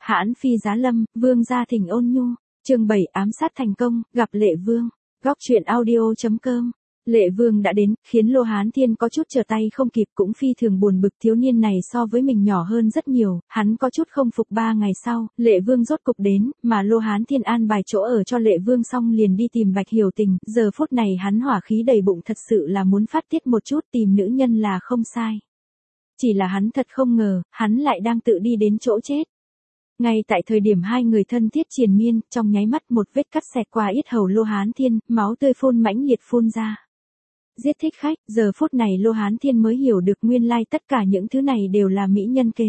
Hãn phi giá lâm, vương gia thỉnh ôn nhu. Chương 7 ám sát thành công, gặp Lệ Vương. Góc truyện audio.com. Lệ Vương đã đến, khiến Lô Hán Thiên có chút trở tay không kịp, cũng phi thường buồn bực. Thiếu niên này so với mình nhỏ hơn rất nhiều, hắn có chút không phục. 3 ngày sau, Lệ Vương rốt cục đến, mà Lô Hán Thiên an bài chỗ ở cho Lệ Vương xong liền đi tìm Bạch Hiểu Tình. Giờ phút này hắn hỏa khí đầy bụng, thật sự là muốn phát tiết một chút, tìm nữ nhân là không sai. Chỉ là hắn thật không ngờ, hắn lại đang tự đi đến chỗ chết. Ngay tại thời điểm hai người thân thiết triền miên, trong nháy mắt một vết cắt xẹt qua yết hầu Lô Hán Thiên, máu tươi phun mãnh liệt phun ra. Giết thích khách, giờ phút này Lô Hán Thiên mới hiểu được nguyên lai tất cả những thứ này đều là mỹ nhân kế.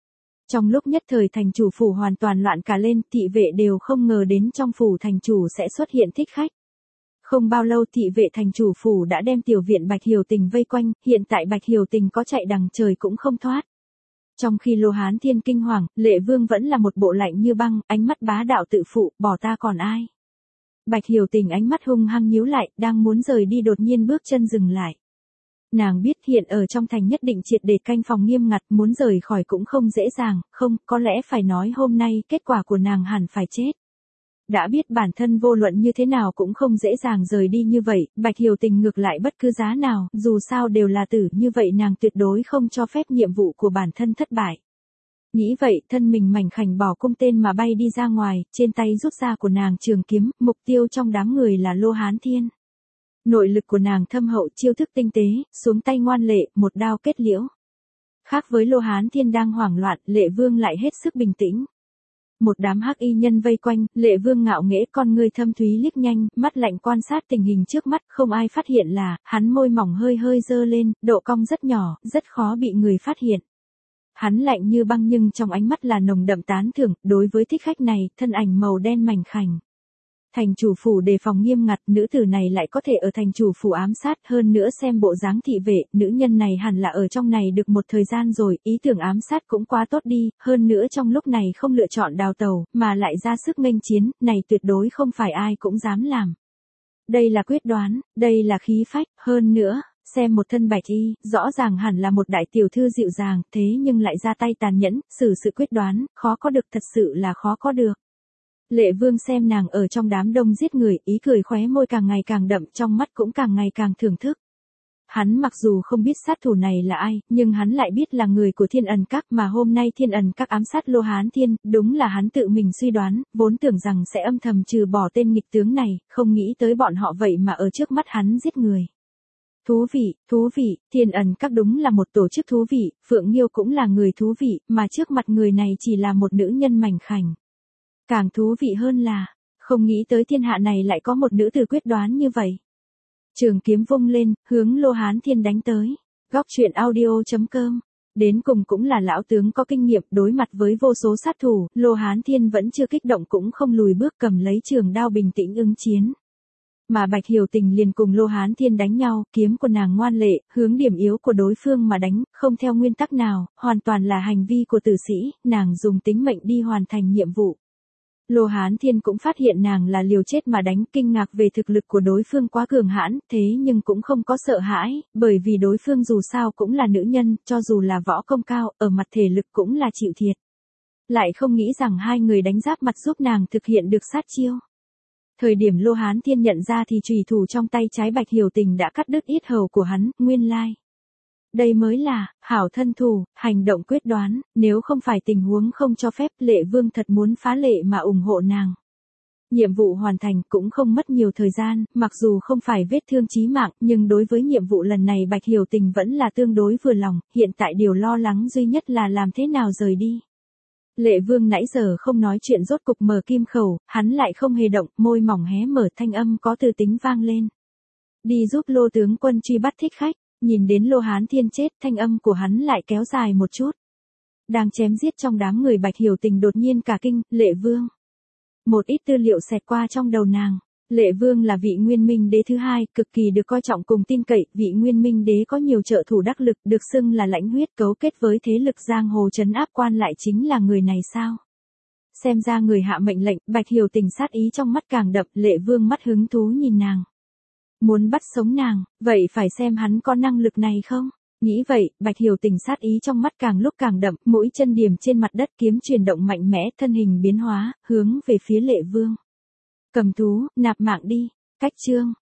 Trong lúc nhất thời thành chủ phủ hoàn toàn loạn cả lên, thị vệ đều không ngờ đến trong phủ thành chủ sẽ xuất hiện thích khách. Không bao lâu thị vệ thành chủ phủ đã đem tiểu viện Bạch Hiểu Tình vây quanh, hiện tại Bạch Hiểu Tình có chạy đằng trời cũng không thoát. Trong khi Lô Hán Thiên kinh hoàng, Lệ Vương vẫn là một bộ lạnh như băng, ánh mắt bá đạo tự phụ, bỏ ta còn ai. Bạch Hiểu Tình ánh mắt hung hăng nhíu lại, đang muốn rời đi đột nhiên bước chân dừng lại. Nàng biết hiện ở trong thành nhất định triệt để canh phòng nghiêm ngặt, muốn rời khỏi cũng không dễ dàng, không, có lẽ phải nói hôm nay kết quả của nàng hẳn phải chết. Đã biết bản thân vô luận như thế nào cũng không dễ dàng rời đi như vậy, Bạch Hiểu Tình ngược lại bất cứ giá nào, dù sao đều là tử, như vậy nàng tuyệt đối không cho phép nhiệm vụ của bản thân thất bại. Nghĩ vậy, thân mình mảnh khảnh bỏ cung tên mà bay đi ra ngoài, trên tay rút ra của nàng trường kiếm, mục tiêu trong đám người là Lô Hán Thiên. Nội lực của nàng thâm hậu, chiêu thức tinh tế, xuống tay ngoan lệ, một đao kết liễu. Khác với Lô Hán Thiên đang hoảng loạn, Lệ Vương lại hết sức bình tĩnh. Một đám hắc y nhân vây quanh, Lệ Vương ngạo nghễ, con ngươi thâm thúy liếc nhanh, mắt lạnh quan sát tình hình trước mắt, không ai phát hiện là, hắn môi mỏng hơi hơi dơ lên, độ cong rất nhỏ, rất khó bị người phát hiện. Hắn lạnh như băng nhưng trong ánh mắt là nồng đậm tán thưởng, đối với thích khách này, thân ảnh màu đen mảnh khảnh. Thành chủ phủ đề phòng nghiêm ngặt, nữ tử này lại có thể ở thành chủ phủ ám sát, hơn nữa xem bộ dáng thị vệ, nữ nhân này hẳn là ở trong này được một thời gian rồi, ý tưởng ám sát cũng quá tốt đi, hơn nữa trong lúc này không lựa chọn đào tẩu, mà lại ra sức nghênh chiến, này tuyệt đối không phải ai cũng dám làm. Đây là quyết đoán, đây là khí phách, hơn nữa, xem một thân bạch y, rõ ràng hẳn là một đại tiểu thư dịu dàng, thế nhưng lại ra tay tàn nhẫn, xử sự quyết đoán, khó có được, thật sự là khó có được. Lệ Vương xem nàng ở trong đám đông giết người, ý cười khóe môi càng ngày càng đậm, trong mắt cũng càng ngày càng thưởng thức. Hắn mặc dù không biết sát thủ này là ai, nhưng hắn lại biết là người của Thiên Ẩn Các, mà hôm nay Thiên Ẩn Các ám sát Lô Hán Thiên, đúng là hắn tự mình suy đoán, vốn tưởng rằng sẽ âm thầm trừ bỏ tên nghịch tướng này, không nghĩ tới bọn họ vậy mà ở trước mắt hắn giết người. Thú vị, Thiên Ẩn Các đúng là một tổ chức thú vị, Phượng Nghiêu cũng là người thú vị, mà trước mặt người này chỉ là một nữ nhân mảnh khảnh. Càng thú vị hơn là, không nghĩ tới thiên hạ này lại có một nữ tử quyết đoán như vậy. Trường kiếm vung lên, hướng Lô Hán Thiên đánh tới. Góc truyện audio.com. Đến cùng cũng là lão tướng có kinh nghiệm, đối mặt với vô số sát thủ, Lô Hán Thiên vẫn chưa kích động cũng không lùi bước, cầm lấy trường đao bình tĩnh ứng chiến. Mà Bạch Hiểu Tình liền cùng Lô Hán Thiên đánh nhau, kiếm của nàng ngoan lệ, hướng điểm yếu của đối phương mà đánh, không theo nguyên tắc nào, hoàn toàn là hành vi của tử sĩ, nàng dùng tính mệnh đi hoàn thành nhiệm vụ. Lô Hán Thiên cũng phát hiện nàng là liều chết mà đánh, kinh ngạc về thực lực của đối phương quá cường hãn, thế nhưng cũng không có sợ hãi, bởi vì đối phương dù sao cũng là nữ nhân, cho dù là võ công cao, ở mặt thể lực cũng là chịu thiệt. Lại không nghĩ rằng hai người đánh giáp mặt giúp nàng thực hiện được sát chiêu. Thời điểm Lô Hán Thiên nhận ra thì chùy thủ trong tay trái Bạch Hiểu Tình đã cắt đứt yết hầu của hắn, nguyên lai. Đây mới là, hảo thân thủ, hành động quyết đoán, nếu không phải tình huống không cho phép, Lệ Vương thật muốn phá lệ mà ủng hộ nàng. Nhiệm vụ hoàn thành cũng không mất nhiều thời gian, mặc dù không phải vết thương chí mạng, nhưng đối với nhiệm vụ lần này Bạch Hiểu Tình vẫn là tương đối vừa lòng, hiện tại điều lo lắng duy nhất là làm thế nào rời đi. Lệ Vương nãy giờ không nói chuyện rốt cục mở kim khẩu, hắn lại không hề động, môi mỏng hé mở, thanh âm có từ tính vang lên. Đi giúp Lô tướng quân truy bắt thích khách. Nhìn đến Lô Hán Thiên chết, thanh âm của hắn lại kéo dài một chút. Đang chém giết trong đám người, Bạch Hiểu Tình đột nhiên cả kinh, Lệ Vương. Một ít tư liệu xẹt qua trong đầu nàng. Lệ Vương là vị Nguyên Minh Đế thứ hai, cực kỳ được coi trọng cùng tin cậy, vị Nguyên Minh Đế có nhiều trợ thủ đắc lực, được xưng là lãnh huyết, cấu kết với thế lực giang hồ trấn áp quan lại chính là người này sao? Xem ra người hạ mệnh lệnh, Bạch Hiểu Tình sát ý trong mắt càng đậm, Lệ Vương mắt hứng thú nhìn nàng. Muốn bắt sống nàng, vậy phải xem hắn có năng lực này không? Nghĩ vậy, Bạch Hiểu Tình sát ý trong mắt càng lúc càng đậm, mũi chân điểm trên mặt đất, kiếm chuyển động mạnh mẽ, thân hình biến hóa, hướng về phía Lệ Vương. Cầm thú, nạp mạng đi. Cách chương